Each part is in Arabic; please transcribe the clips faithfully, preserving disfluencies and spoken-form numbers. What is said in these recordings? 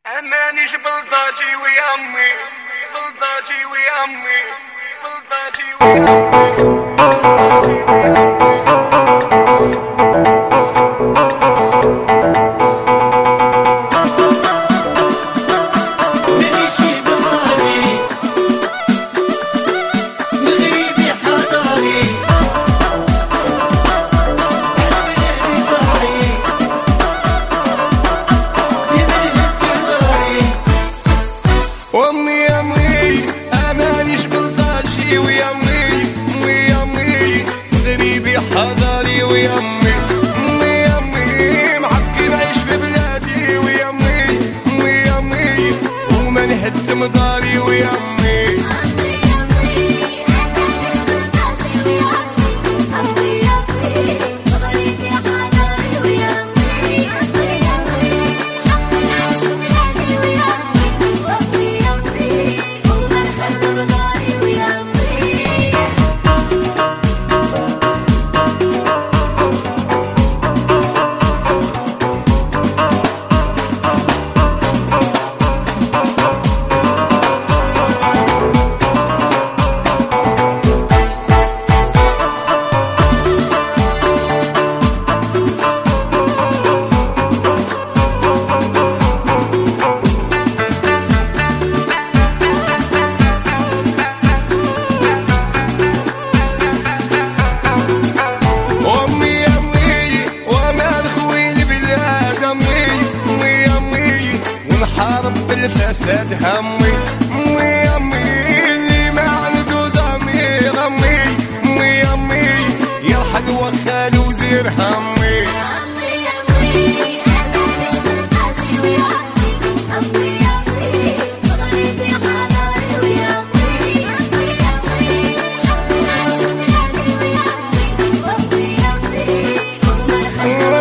اماني بلطاجي ويا امي، بلطاجي ويا امي، بلطاجي ويا امي. حضاري ويا امي، امي يا امي معكي نعيش في بلادي ويا امي، امي يا امي وما نهدم داري ويا امي، امي يا امي انا نعيش بلطاجي ويا امي، امي يا امي مغربي حضاري ويا امي، امي يا امي حقي نعيش في بلادي ويا امي، امي يا امي وما نهدم داري ويا امي. الفساد همي، امي امي اللي ما عنده ضمير، امي امي امي يرحل وخال وزير همي، امي امي انا مش بلطاجي ويا امي، امي امي مغربي حضاري ويا امي، امي امي حقي نعيش بلادي ويا امي، امي امي وما نخلي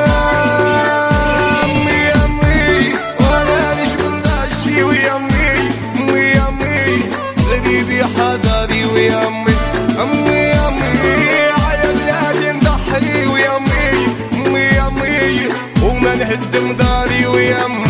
حضاري ويا امي، امي امي على بلادي نضحي ويا امي، امي امي وما نهدم داري ويا امي.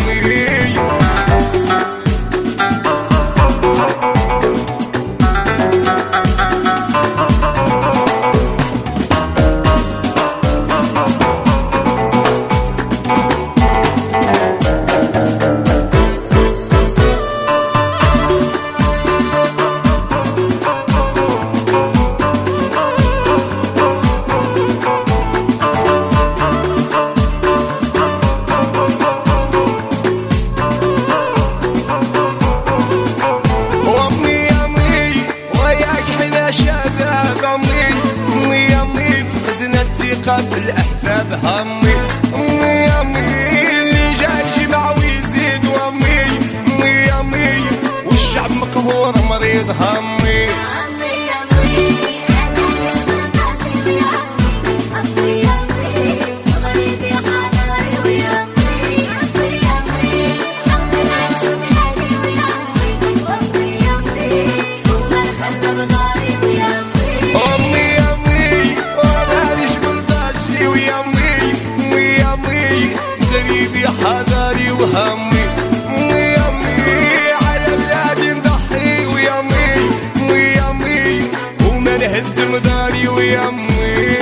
في الاحزاب همي، امي امي اللي جاي يجمع ويزيد، وامي امي امي والشعب مقهور مريض همي، امي امي انا مش بلطاجي ويا امي، امي امي مغربي حضاري ويا امي، امي امي حقي نعيش بلادي ويا امي، امي امي وما نخلي بداري ويا امي، امي امي وانا مش بلطاجي ويا امي، امي امي مغربي حضاري وهمي، امي امي على بلادي نضحي ويا امي، امي امي وما نهدم داري ويا امي.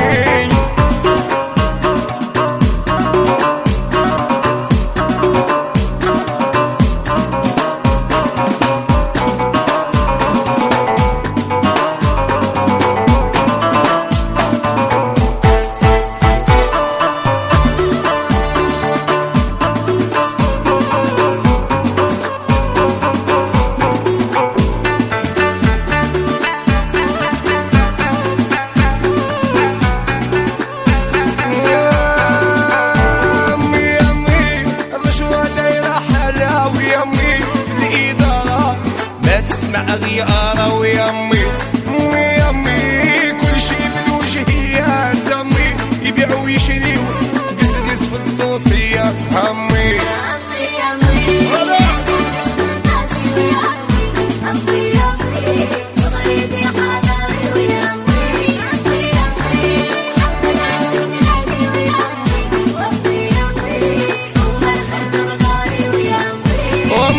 غيارة ويا امي، امي امي كل شي بالوجهيات، امي يبيعوا ويشريو تبزنس في الدوسيات همي، امي امي مش بلطاجي ويا امي، امي امي مغربي حضاري ويا امي، امي امي حقي نعيش بلادي ويا امي، امي امي وما نخلي بداري ويا امي.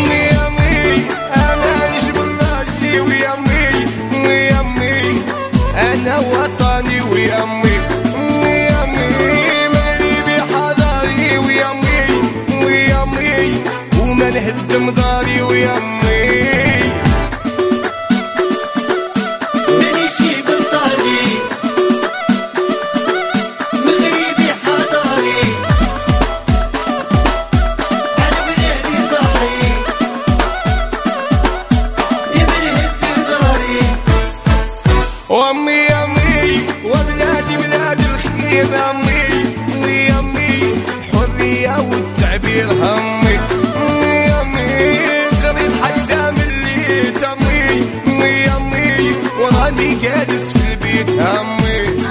نهدم داري ويمي وامي يامي وبلادي بلاد الخير امي يامي الحرية والتعبير همي يامي قريت حتى من اللي تمي يامي وراني جالس في البيت همي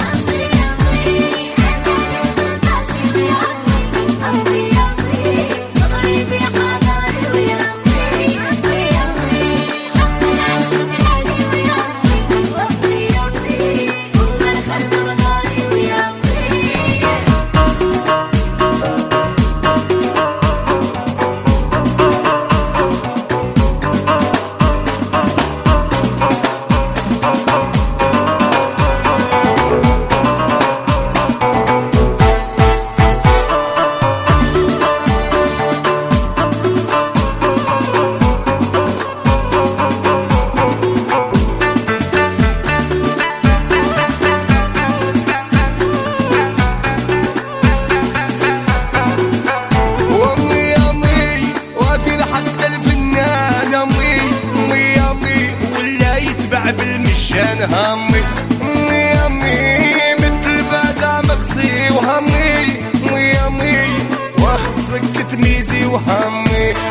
بالمشان همي يامي مثل فازا مغسي وهمي يامي واخصك تميزي وهمي